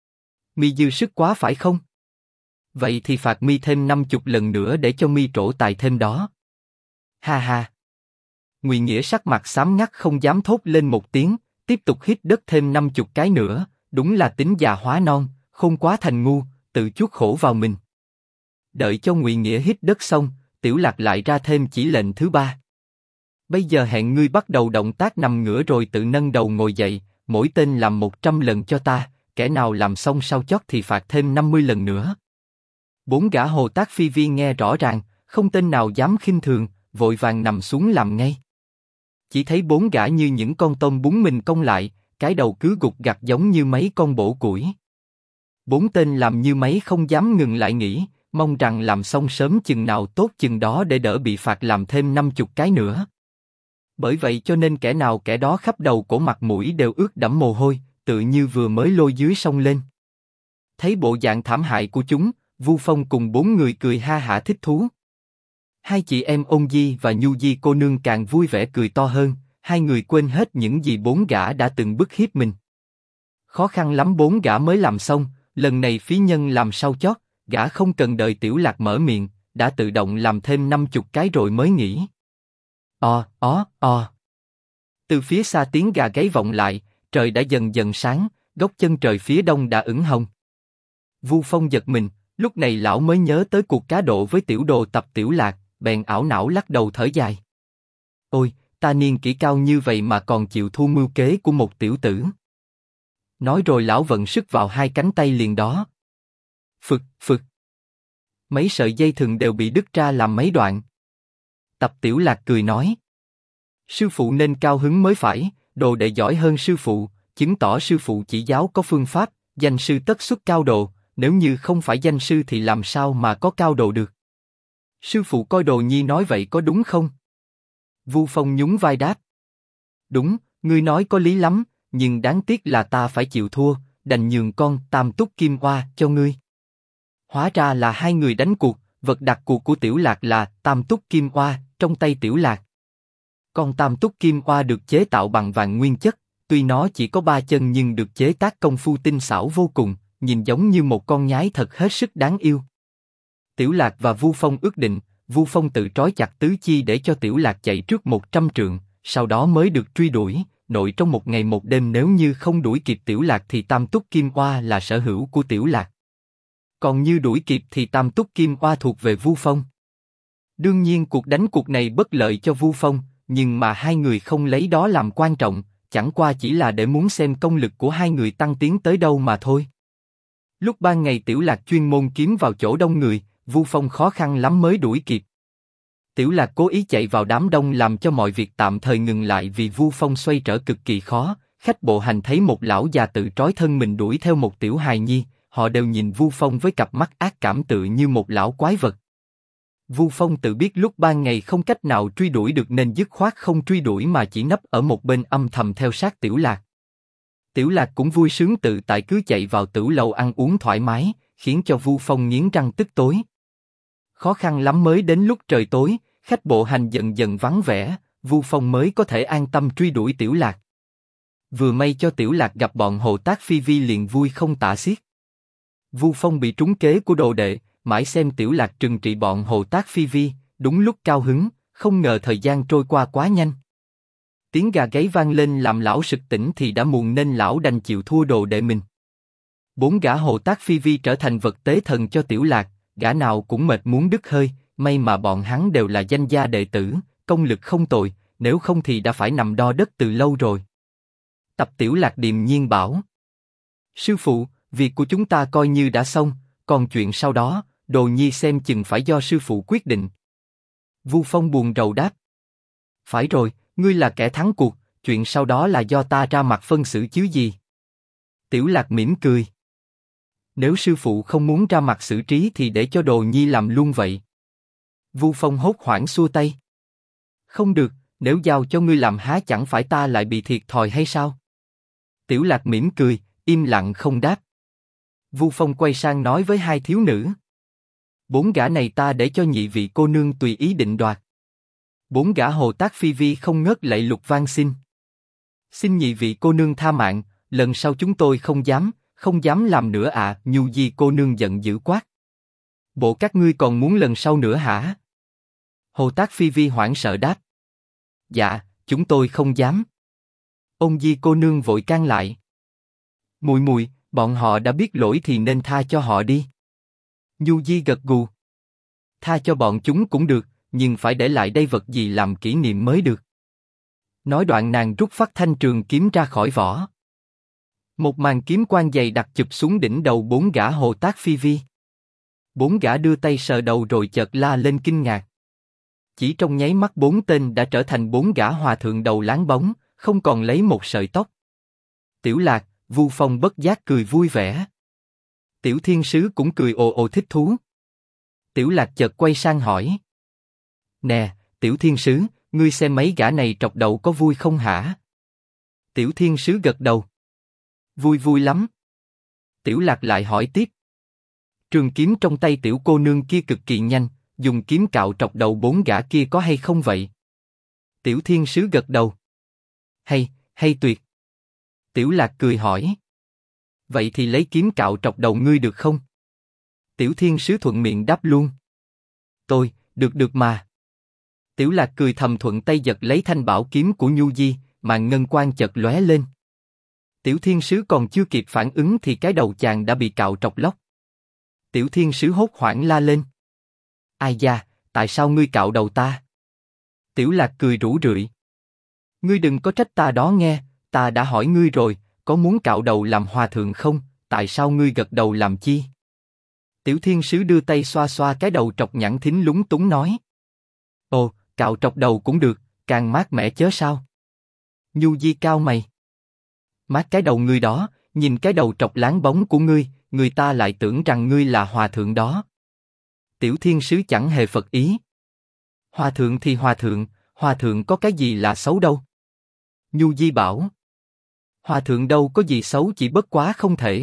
S1: Mi dư sức quá phải không? Vậy thì phạt Mi thêm 50 lần nữa để cho Mi trổ tài thêm đó. Ha ha. Ngụy Nghĩa sắc mặt xám ngắt không dám thốt lên một tiếng, tiếp tục hít đất thêm 50 cái nữa, đúng là tính già hóa non, khôn quá thành ngu, tự chuốc khổ vào mình. Đợi cho Ngụy Nghĩa hít đất xong, Tiểu Lạc lại ra thêm chỉ lệnh thứ ba. Bây giờ hẹn ngươi bắt đầu động tác nằm ngửa rồi tự nâng đầu ngồi dậy, mỗi tên làm 100 lần cho ta, kẻ nào làm xong sau chót thì phạt thêm 50 lần nữa. Bốn gã Hồ Tác Phi Vi nghe rõ ràng, không tên nào dám khinh thường, vội vàng nằm xuống làm ngay. Chỉ thấy bốn gã như những con tôm bún mình cong lại, cái đầu cứ gục gặt giống như mấy con bổ củi. Bốn tên làm như mấy không dám ngừng lại nghĩ, mong rằng làm xong sớm chừng nào tốt chừng đó để đỡ bị phạt làm thêm 50 cái nữa. Bởi vậy cho nên kẻ nào kẻ đó khắp đầu cổ mặt mũi đều ướt đẫm mồ hôi, tự như vừa mới lôi dưới sông lên. Thấy bộ dạng thảm hại của chúng, Vu Phong cùng 4 người cười ha hả thích thú. Hai chị em Ôn Di và Nhu Di cô nương càng vui vẻ cười to hơn, hai người quên hết những gì 4 gã đã từng bức hiếp mình. Khó khăn lắm 4 gã mới làm xong, lần này phí nhân làm sau chót, gã không cần đợi Tiểu Lạc mở miệng, đã tự động làm thêm 50 cái rồi mới nghỉ. Từ phía xa tiếng gà gáy vọng lại, trời đã dần dần sáng, góc chân trời phía đông đã ửng hồng. Vu Phong giật mình, lúc này lão mới nhớ tới cuộc cá độ với tiểu đồ tập Tiểu Lạc, bèn ảo não lắc đầu thở dài. Ôi, ta niên kỷ cao như vậy mà còn chịu thu mưu kế của một tiểu tử. Nói rồi lão vận sức vào hai cánh tay liền đó. Phực. Mấy sợi dây thừng đều bị đứt ra làm mấy đoạn. Tập Tiểu Lạc cười nói. Sư phụ nên cao hứng mới phải, đồ đệ giỏi hơn sư phụ, chứng tỏ sư phụ chỉ giáo có phương pháp, danh sư tất xuất cao đồ, nếu như không phải danh sư thì làm sao mà có cao đồ được. Sư phụ coi đồ nhi nói vậy có đúng không? Vu Phong nhún vai đáp. Đúng, ngươi nói có lý lắm, nhưng đáng tiếc là ta phải chịu thua, đành nhường con Tam Túc Kim Oa cho ngươi. Hóa ra là hai người đánh cuộc, vật đặt cuộc của Tiểu Lạc là Tam Túc Kim Oa trong tay Tiểu Lạc. Con Tam Túc Kim Oa được chế tạo bằng vàng nguyên chất, tuy nó chỉ có 3 chân nhưng được chế tác công phu tinh xảo vô cùng, nhìn giống như một con nhái thật hết sức đáng yêu. Tiểu Lạc và Vu Phong ước định, Vu Phong tự trói chặt tứ chi để cho Tiểu Lạc chạy trước 100 trượng, sau đó mới được truy đuổi. Nội trong một ngày một đêm nếu như không đuổi kịp Tiểu Lạc thì Tam Túc Kim Oa là sở hữu của Tiểu Lạc. Còn như đuổi kịp thì Tam Túc Kim Oa thuộc về Vu Phong. Đương nhiên cuộc đánh cuộc này bất lợi cho Vu Phong, nhưng mà hai người không lấy đó làm quan trọng, chẳng qua chỉ là để muốn xem công lực của hai người tăng tiến tới đâu mà thôi. Lúc ban ngày Tiểu Lạc chuyên môn kiếm vào chỗ đông người, Vu Phong khó khăn lắm mới đuổi kịp. Tiểu Lạc cố ý chạy vào đám đông làm cho mọi việc tạm thời ngừng lại vì Vu Phong xoay trở cực kỳ khó. Khách bộ hành thấy một lão già tự trói thân mình đuổi theo một tiểu hài nhi, họ đều nhìn Vu Phong với cặp mắt ác cảm tự như một lão quái vật. Vu Phong tự biết lúc ban ngày không cách nào truy đuổi được nên dứt khoát không truy đuổi mà chỉ nấp ở một bên âm thầm theo sát Tiểu Lạc. Tiểu Lạc cũng vui sướng tự tại cứ chạy vào tửu lầu ăn uống thoải mái, khiến cho Vu Phong nghiến răng tức tối. Khó khăn lắm mới đến lúc trời tối, khách bộ hành dần dần vắng vẻ, Vu Phong mới có thể an tâm truy đuổi Tiểu Lạc. Vừa may cho Tiểu Lạc gặp bọn Hồ Tác Phi Vi liền vui không tả xiết. Vu Phong bị trúng kế của đồ đệ, mãi xem Tiểu Lạc trừng trị bọn Hồ Tác Phi Vi, đúng lúc cao hứng, không ngờ thời gian trôi qua quá nhanh. Tiếng gà gáy vang lên làm lão sực tỉnh thì đã muộn nên lão đành chịu thua đồ đệ mình. 4 gã Hồ Tác Phi Vi trở thành vật tế thần cho Tiểu Lạc, gã nào cũng mệt muốn đứt hơi, may mà bọn hắn đều là danh gia đệ tử, công lực không tồi, nếu không thì đã phải nằm đo đất từ lâu rồi. Tập Tiểu Lạc điềm nhiên bảo. Sư phụ, việc của chúng ta coi như đã xong, còn chuyện sau đó, đồ nhi xem chừng phải do sư phụ quyết định. Vu Phong buồn rầu đáp. Phải rồi, ngươi là kẻ thắng cuộc, chuyện sau đó là do ta ra mặt phân xử chứ gì. Tiểu Lạc mỉm cười. Nếu sư phụ không muốn ra mặt xử trí thì để cho đồ nhi làm luôn vậy. Vu Phong hốt hoảng xua tay. Không được, nếu giao cho ngươi làm há chẳng phải ta lại bị thiệt thòi hay sao? Tiểu Lạc mỉm cười, im lặng không đáp. Vu Phong quay sang nói với hai thiếu nữ. 4 gã này ta để cho nhị vị cô nương tùy ý định đoạt. 4 gã Hồ Tác Phi Vi không ngớt lạy lục van xin. Xin nhị vị cô nương tha mạng, lần sau chúng tôi không dám làm nữa ạ. Nhu Di cô nương giận dữ quát. Bộ các ngươi còn muốn lần sau nữa hả? Hồ Tác Phi Vi hoảng sợ đáp. Dạ, chúng tôi không dám. Ôn Di cô nương vội can lại. Mùi mùi, bọn họ đã biết lỗi thì nên tha cho họ đi. Nhu Di gật gù. Tha cho bọn chúng cũng được, nhưng phải để lại đây vật gì làm kỷ niệm mới được. Nói đoạn nàng rút phát thanh trường kiếm ra khỏi vỏ. Một màn kiếm quang dày đặc chụp xuống đỉnh đầu 4 gã Hồ Tác Phi Vi. 4 gã đưa tay sờ đầu rồi chợt la lên kinh ngạc. Chỉ trong nháy mắt 4 tên đã trở thành 4 gã hòa thượng đầu láng bóng, không còn lấy một sợi tóc. Tiểu Lạc, Vu Phong bất giác cười vui vẻ. Tiểu Thiên Sứ cũng cười ồ ồ thích thú. Tiểu Lạc chợt quay sang hỏi. Nè, Tiểu Thiên Sứ, ngươi xem mấy gã này trọc đầu có vui không hả? Tiểu Thiên Sứ gật đầu. Vui vui lắm. Tiểu Lạc lại hỏi tiếp. Trường kiếm trong tay tiểu cô nương kia cực kỳ nhanh, dùng kiếm cạo trọc đầu 4 gã kia có hay không vậy? Tiểu Thiên Sứ gật đầu. Hay, hay tuyệt. Tiểu Lạc cười hỏi. Vậy thì lấy kiếm cạo trọc đầu ngươi được không? Tiểu Thiên Sứ thuận miệng đáp luôn. Được được mà. Tiểu Lạc cười thầm thuận tay giật lấy thanh bảo kiếm của Nhu Di, màn ngân quang chợt lóe lên. Tiểu Thiên Sứ còn chưa kịp phản ứng thì cái đầu chàng đã bị cạo trọc lóc. Tiểu Thiên Sứ hốt hoảng la lên. Ai da, tại sao ngươi cạo đầu ta? Tiểu Lạc cười rủ rượi. Ngươi đừng có trách ta đó nghe, ta đã hỏi ngươi rồi, có muốn cạo đầu làm hòa thượng không, tại sao ngươi gật đầu làm chi? Tiểu Thiên Sứ đưa tay xoa xoa cái đầu trọc nhẵn thính lúng túng nói. Ồ, cạo trọc đầu cũng được, càng mát mẻ chớ sao? Nhu Di cao mày. Mát cái đầu ngươi đó, nhìn cái đầu trọc láng bóng của ngươi, người ta lại tưởng rằng ngươi là hòa thượng đó. Tiểu Thiên Sứ chẳng hề phật ý. Hòa thượng thì hòa thượng có cái gì là xấu đâu? Nhu Di bảo. Hòa thượng đâu có gì xấu, chỉ bất quá không thể.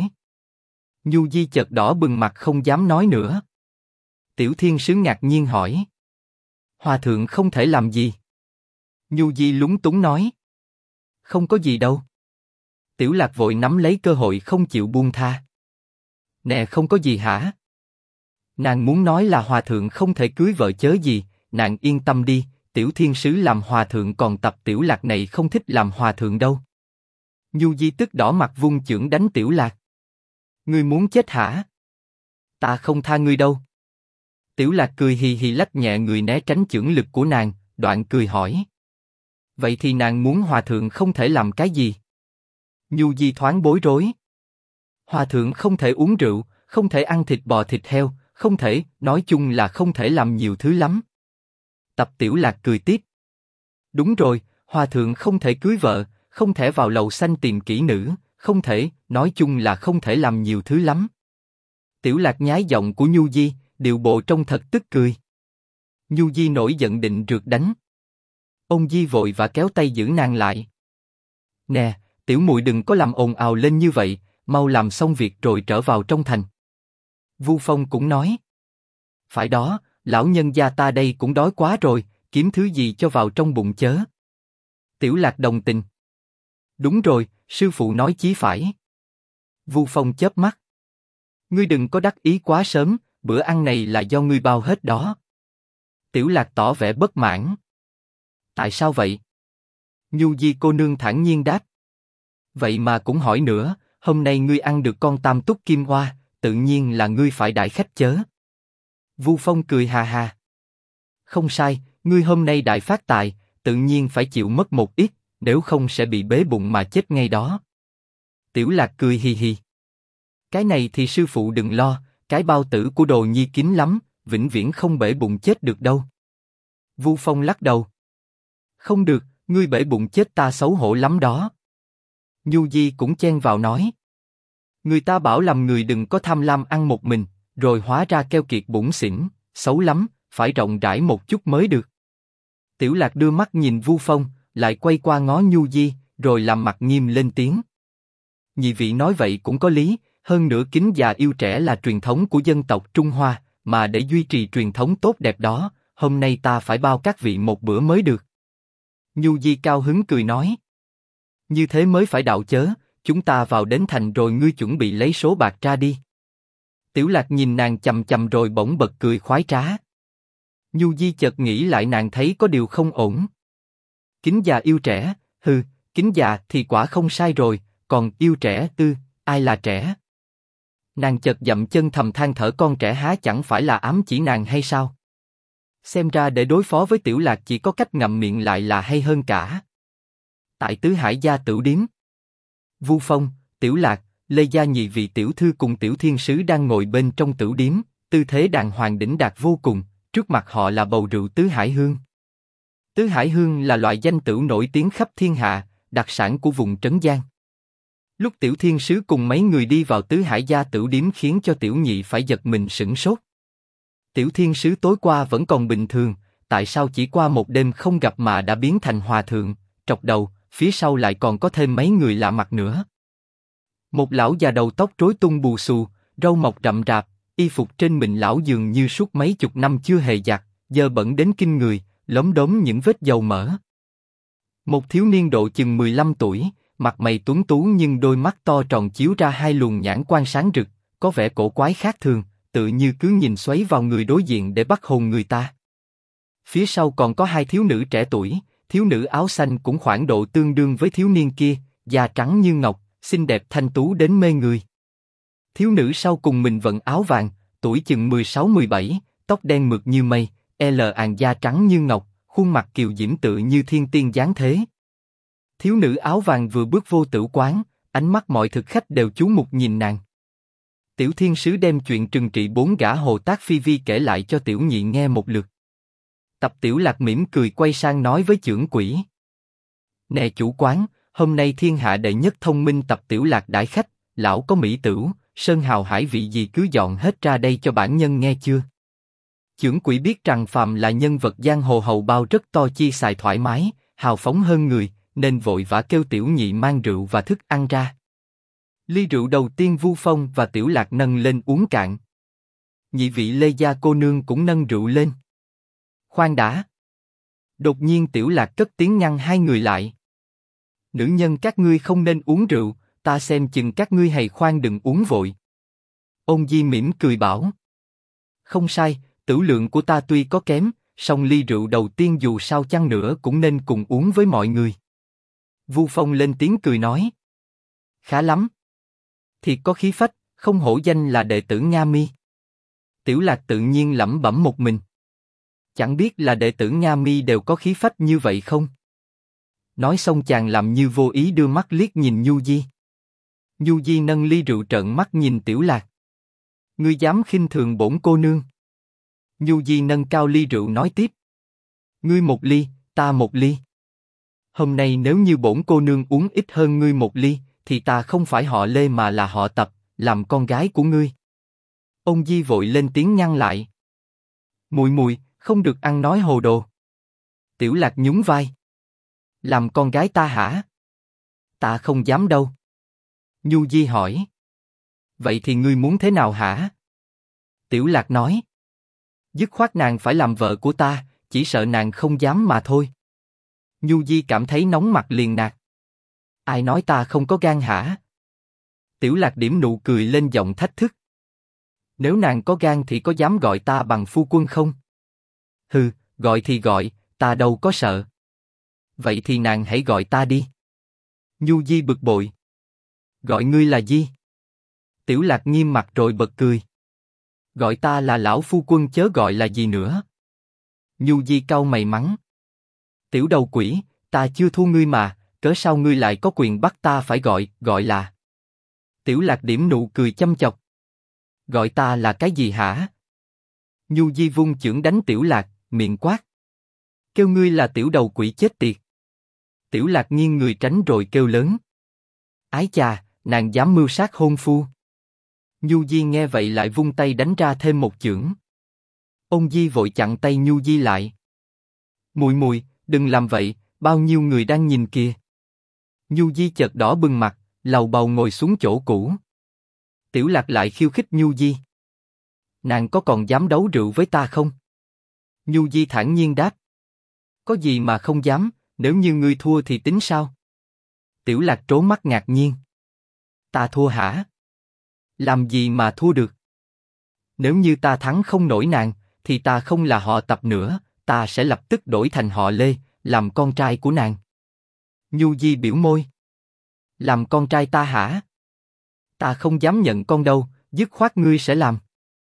S1: Nhu Di chợt đỏ bừng mặt không dám nói nữa. Tiểu Thiên Sứ ngạc nhiên hỏi. Hòa thượng không thể làm gì? Nhu Di lúng túng nói. Không có gì đâu. Tiểu Lạc vội nắm lấy cơ hội không chịu buông tha. Nè, không có gì hả? Nàng muốn nói là hòa thượng không thể cưới vợ chớ gì, nàng yên tâm đi, Tiểu Thiên Sứ làm hòa thượng còn tập Tiểu Lạc này không thích làm hòa thượng đâu. Nhu Di tức đỏ mặt vung chưởng đánh Tiểu Lạc. Ngươi muốn chết hả? Ta không tha ngươi đâu. Tiểu Lạc cười hì hì lách nhẹ người né tránh chưởng lực của nàng, đoạn cười hỏi. Vậy thì nàng muốn hòa thượng không thể làm cái gì? Nhu Di thoáng bối rối. Hòa thượng không thể uống rượu, không thể ăn thịt bò thịt heo, không thể, nói chung là không thể làm nhiều thứ lắm. Tập Tiểu Lạc cười tiếp. Đúng rồi, hòa thượng không thể cưới vợ, không thể vào lầu xanh tìm kỹ nữ, không thể, nói chung là không thể làm nhiều thứ lắm. Tiểu Lạc nhái giọng của Nhu Di, điệu bộ trông thật tức cười. Nhu Di nổi giận định rượt đánh. Ông Di vội và kéo tay giữ nàng lại. Nè, tiểu muội đừng có làm ồn ào lên như vậy, mau làm xong việc rồi trở vào trong thành. Vu Phong cũng nói. Phải đó, lão nhân gia ta đây cũng đói quá rồi, kiếm thứ gì cho vào trong bụng chớ. Tiểu Lạc đồng tình. Đúng rồi, sư phụ nói chí phải. Vu Phong chớp mắt. Ngươi đừng có đắc ý quá sớm, bữa ăn này là do ngươi bao hết đó. Tiểu Lạc tỏ vẻ bất mãn. Tại sao vậy? Nhu Di cô nương thản nhiên đáp. Vậy mà cũng hỏi nữa, hôm nay ngươi ăn được con tam túc kim hoa, tự nhiên là ngươi phải đãi khách chớ. Vu Phong cười hà hà. Không sai, ngươi hôm nay đại phát tài, tự nhiên phải chịu mất một ít, nếu không sẽ bị bế bụng mà chết ngay đó. Tiểu Lạc cười hì hì. Cái này thì sư phụ đừng lo, cái bao tử của Đồ Nhi kín lắm, vĩnh viễn không bể bụng chết được đâu. Vu Phong lắc đầu. Không được, ngươi bể bụng chết ta xấu hổ lắm đó. Nhu Di cũng chen vào nói. Người ta bảo làm người đừng có tham lam ăn một mình, rồi hóa ra keo kiệt bủn xỉn, xấu lắm, phải rộng rãi một chút mới được. Tiểu Lạc đưa mắt nhìn Vu Phong, lại quay qua ngó Nhu Di, rồi làm mặt nghiêm lên tiếng. Nhị vị nói vậy cũng có lý, hơn nữa kính già yêu trẻ là truyền thống của dân tộc Trung Hoa, mà để duy trì truyền thống tốt đẹp đó, hôm nay ta phải bao các vị một bữa mới được. Nhu Di cao hứng cười nói. Như thế mới phải đạo chớ, chúng ta vào đến thành rồi ngươi chuẩn bị lấy số bạc ra đi. Tiểu Lạc nhìn nàng chằm chằm rồi bỗng bật cười khoái trá. Nhu Di chợt nghĩ lại nàng thấy có điều không ổn. Kính già yêu trẻ, hừ, kính già thì quả không sai rồi, còn yêu trẻ ai là trẻ? Nàng chợt dậm chân thầm than thở, con trẻ há chẳng phải là ám chỉ nàng hay sao? Xem ra để đối phó với Tiểu Lạc chỉ có cách ngậm miệng lại là hay hơn cả. Tại Tứ Hải Gia Tửu Điếm, Vu Phong, Tiểu Lạc, Lê Gia nhị vị tiểu thư cùng Tiểu Thiên Sứ đang ngồi bên trong tửu điếm, tư thế đàng hoàng đỉnh đạt vô cùng, trước mặt họ là bầu rượu Tứ Hải Hương. Tứ Hải Hương là loại danh tửu nổi tiếng khắp thiên hạ, đặc sản của vùng Trấn Giang. Lúc Tiểu Thiên Sứ cùng mấy người đi vào Tứ Hải Gia Tửu Điếm khiến cho Tiểu Nhị phải giật mình sửng sốt. Tiểu thiên sứ tối qua vẫn còn bình thường, tại sao chỉ qua một đêm không gặp mà đã biến thành hòa thượng, trọc đầu, phía sau lại còn có thêm mấy người lạ mặt nữa. Một lão già đầu tóc rối tung bù xù, râu mọc rậm rạp, y phục trên mình lão dường như suốt mấy chục năm chưa hề giặt, dơ bẩn đến kinh người, lốm đốm những vết dầu mỡ. Một thiếu niên độ chừng 15 tuổi, mặt mày tuấn tú nhưng đôi mắt to tròn chiếu ra hai luồng nhãn quan sáng rực, có vẻ cổ quái khác thường, tự như cứ nhìn xoáy vào người đối diện để bắt hồn người ta. Phía sau còn có hai thiếu nữ trẻ tuổi, thiếu nữ áo xanh cũng khoảng độ tương đương với thiếu niên kia, da trắng như ngọc, xinh đẹp thanh tú đến mê người. Thiếu nữ sau cùng mình vận áo vàng, tuổi chừng 16-17, tóc đen mượt như mây, làn da trắng như ngọc, khuôn mặt kiều diễm tự như thiên tiên giáng thế. Thiếu nữ áo vàng vừa bước vô tử quán, ánh mắt mọi thực khách đều chú mục nhìn nàng. Tiểu thiên sứ đem chuyện trừng trị 4 gã Hồ Tác Phi Vi kể lại cho Tiểu Nhị nghe một lượt. Tập Tiểu Lạc mỉm cười quay sang nói với chưởng quỹ: "Nè chủ quán, hôm nay thiên hạ đệ nhất thông minh Tập Tiểu Lạc đãi khách, lão có mỹ tửu, sơn hào hải vị gì cứ dọn hết ra đây cho bản nhân nghe chưa?" Chưởng quỹ biết rằng phàm là nhân vật giang hồ hầu bao rất to chi xài thoải mái, hào phóng hơn người, nên vội vã kêu Tiểu Nhị mang rượu và thức ăn ra. Ly rượu đầu tiên Vu Phong và Tiểu Lạc nâng lên uống cạn. Nhị vị Lê gia cô nương cũng nâng rượu lên. Khoan đã. Đột nhiên Tiểu Lạc cất tiếng ngăn hai người lại. "Nữ nhân các ngươi không nên uống rượu, ta xem chừng các ngươi hãy khoan đừng uống vội." Ôn Di mỉm cười bảo: "Không sai, tửu lượng của ta tuy có kém, song ly rượu đầu tiên dù sao chăng nữa cũng nên cùng uống với mọi người." Vu Phong lên tiếng cười nói: "Khá lắm. Thiệt có khí phách, không hổ danh là đệ tử Nga Mi." Tiểu Lạc tự nhiên lẩm bẩm một mình. Chẳng biết là đệ tử Nga Mi đều có khí phách như vậy không? Nói xong chàng làm như vô ý đưa mắt liếc nhìn Nhu Di. Nhu Di nâng ly rượu trợn mắt nhìn Tiểu Lạc. "Ngươi dám khinh thường bổn cô nương?" Nhu Di nâng cao ly rượu nói tiếp: "Ngươi một ly, ta một ly. Hôm nay nếu như bổn cô nương uống ít hơn ngươi một ly, thì ta không phải họ Lê mà là họ Tập, làm con gái của ngươi." Ông Di vội lên tiếng ngăn lại: "Mùi mùi, không được ăn nói hồ đồ." Tiểu Lạc nhún vai: "Làm con gái ta hả? Ta không dám đâu." Nhu Di hỏi: "Vậy thì ngươi muốn thế nào hả?" Tiểu Lạc nói: "Dứt khoát nàng phải làm vợ của ta, chỉ sợ nàng không dám mà thôi." Nhu Di cảm thấy nóng mặt liền nạt: "Ai nói ta không có gan hả?" Tiểu Lạc điểm nụ cười lên giọng thách thức: "Nếu nàng có gan thì có dám gọi ta bằng phu quân không?" "Hừ, gọi thì gọi, ta đâu có sợ." "Vậy thì nàng hãy gọi ta đi." Nhu Di bực bội: "Gọi ngươi là gì?" Tiểu Lạc nghiêm mặt rồi bật cười: "Gọi ta là lão phu quân chớ gọi là gì nữa." Nhu Di cau mày mắng: "Tiểu đầu quỷ, ta chưa thua ngươi mà, cớ sao ngươi lại có quyền bắt ta phải gọi là?" Tiểu Lạc điểm nụ cười châm chọc: "Gọi ta là cái gì hả?" Nhu Di vung chưởng đánh Tiểu Lạc, miệng quát: "Kêu ngươi là tiểu đầu quỷ chết tiệt." Tiểu Lạc nghiêng người tránh rồi kêu lớn: "Ái chà, nàng dám mưu sát hôn phu." Nhu Di nghe vậy lại vung tay đánh ra thêm một chưởng. Ông Di vội chặn tay Nhu Di lại: "Mùi mùi, đừng làm vậy, bao nhiêu người đang nhìn kìa." Nhu Di chợt đỏ bừng mặt, lầu bầu ngồi xuống chỗ cũ. Tiểu Lạc lại khiêu khích Nhu Di: "Nàng có còn dám đấu rượu với ta không?" Nhu Di thản nhiên đáp: "Có gì mà không dám, nếu như ngươi thua thì tính sao?" Tiểu Lạc trố mắt ngạc nhiên: "Ta thua hả? Làm gì mà thua được? Nếu như ta thắng không nổi nàng, thì ta không là họ Tập nữa, ta sẽ lập tức đổi thành họ Lê, làm con trai của nàng." Nhu Di biểu môi: "Làm con trai ta hả? Ta không dám nhận con đâu, dứt khoát ngươi sẽ làm."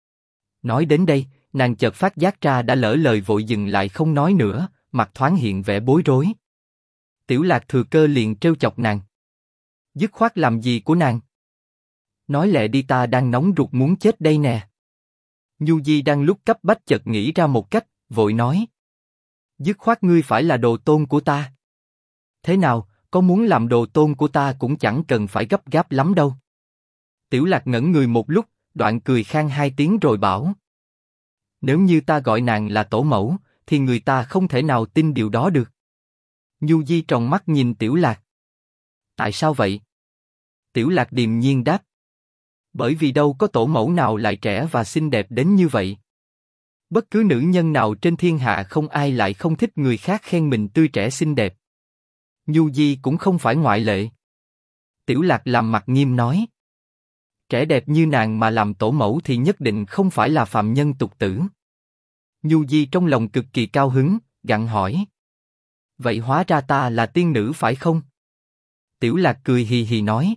S1: Nói đến đây, nàng chợt phát giác ra đã lỡ lời vội dừng lại không nói nữa, mặt thoáng hiện vẻ bối rối. Tiểu Lạc thừa cơ liền trêu chọc nàng: "Dứt khoát làm gì của nàng? Nói lẹ đi, ta đang nóng ruột muốn chết đây nè." Nhu Di đang lúc cấp bách chợt nghĩ ra một cách, vội nói: "Dứt khoát ngươi phải là đồ tôn của ta." "Thế nào, có muốn làm đồ tôn của ta cũng chẳng cần phải gấp gáp lắm đâu." Tiểu Lạc ngẩn người một lúc, đoạn cười khan hai tiếng rồi bảo: Nếu như ta gọi nàng là tổ mẫu, thì người ta không thể nào tin điều đó được. Nhu Di tròn mắt nhìn Tiểu Lạc. Tại sao vậy? Tiểu Lạc điềm nhiên đáp. Bởi vì đâu có tổ mẫu nào lại trẻ và xinh đẹp đến như vậy. Bất cứ nữ nhân nào trên thiên hạ không ai lại không thích người khác khen mình tươi trẻ xinh đẹp. Nhu Di cũng không phải ngoại lệ. Tiểu Lạc làm mặt nghiêm nói. Trẻ đẹp như nàng mà làm tổ mẫu thì nhất định không phải là phàm nhân tục tử. Nhu Di trong lòng cực kỳ cao hứng, gặng hỏi. Vậy hóa ra ta là tiên nữ phải không? Tiểu Lạc cười hì hì nói.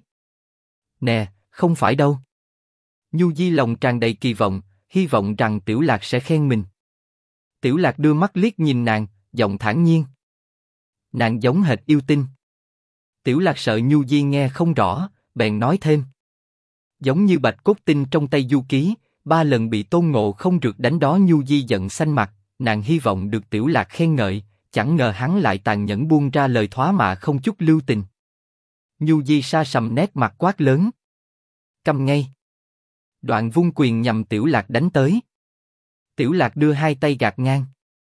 S1: Nè, không phải đâu. Nhu Di lòng tràn đầy kỳ vọng, hy vọng rằng Tiểu Lạc sẽ khen mình. Tiểu Lạc đưa mắt liếc nhìn nàng, giọng thản nhiên. Nàng giống hệt yêu tinh. Tiểu Lạc sợ Nhu Di nghe không rõ, bèn nói thêm. Giống như bạch cốt tinh trong tay Du Ký, 3 lần bị Tôn Ngộ Không rượt đánh đó. Nhu Di giận xanh mặt, nàng hy vọng được Tiểu Lạc khen ngợi, chẳng ngờ hắn lại tàn nhẫn buông ra lời thoá mạ không chút lưu tình. Nhu Di sa sầm nét mặt quát lớn. Câm ngay. Đoạn vung quyền nhằm Tiểu Lạc đánh tới. Tiểu Lạc đưa hai tay gạt ngang.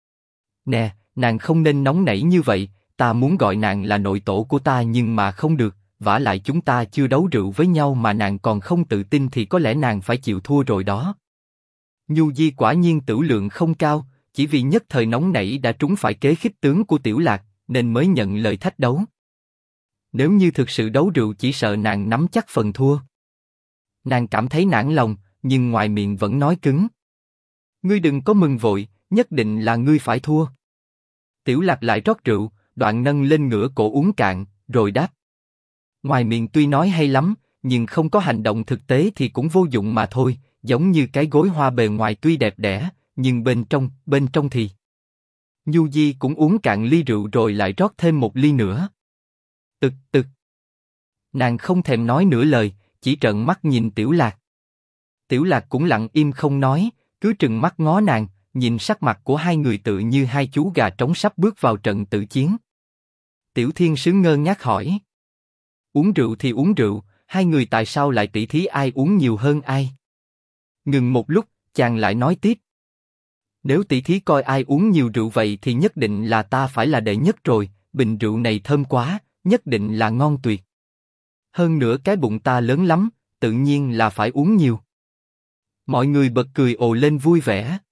S1: Nè, nàng không nên nóng nảy như vậy, ta muốn gọi nàng là nội tổ của ta nhưng mà không được, vả lại chúng ta chưa đấu rượu với nhau mà nàng còn không tự tin thì có lẽ nàng phải chịu thua rồi đó. Nhu Di quả nhiên tửu lượng không cao, chỉ vì nhất thời nóng nảy đã trúng phải kế khích tướng của Tiểu Lạc, nên mới nhận lời thách đấu. Nếu như thực sự đấu rượu chỉ sợ nàng nắm chắc phần thua. Nàng cảm thấy nản lòng, nhưng ngoài miệng vẫn nói cứng. Ngươi đừng có mừng vội, nhất định là ngươi phải thua. Tiểu Lạc lại rót rượu, đoạn nâng lên ngửa cổ uống cạn, rồi đáp. Ngoài miệng tuy nói hay lắm, nhưng không có hành động thực tế thì cũng vô dụng mà thôi, giống như cái gối hoa bề ngoài tuy đẹp đẽ, nhưng bên trong thì... Nhu Di cũng uống cạn ly rượu rồi lại rót thêm một ly nữa. Tực. Nàng không thèm nói nửa lời, chỉ trợn mắt nhìn Tiểu Lạc. Tiểu Lạc cũng lặng im không nói, cứ trừng mắt ngó nàng, nhìn sắc mặt của hai người tự như hai chú gà trống sắp bước vào trận tử chiến. Tiểu Thiên Sứ ngơ ngác hỏi. Uống rượu thì uống rượu, hai người tại sao lại tỷ thí ai uống nhiều hơn ai? Ngừng một lúc, chàng lại nói tiếp. Nếu tỷ thí coi ai uống nhiều rượu vậy thì nhất định là ta phải là đệ nhất rồi, bình rượu này thơm quá, nhất định là ngon tuyệt. Hơn nữa cái bụng ta lớn lắm, tự nhiên là phải uống nhiều. Mọi người bật cười ồ lên vui vẻ.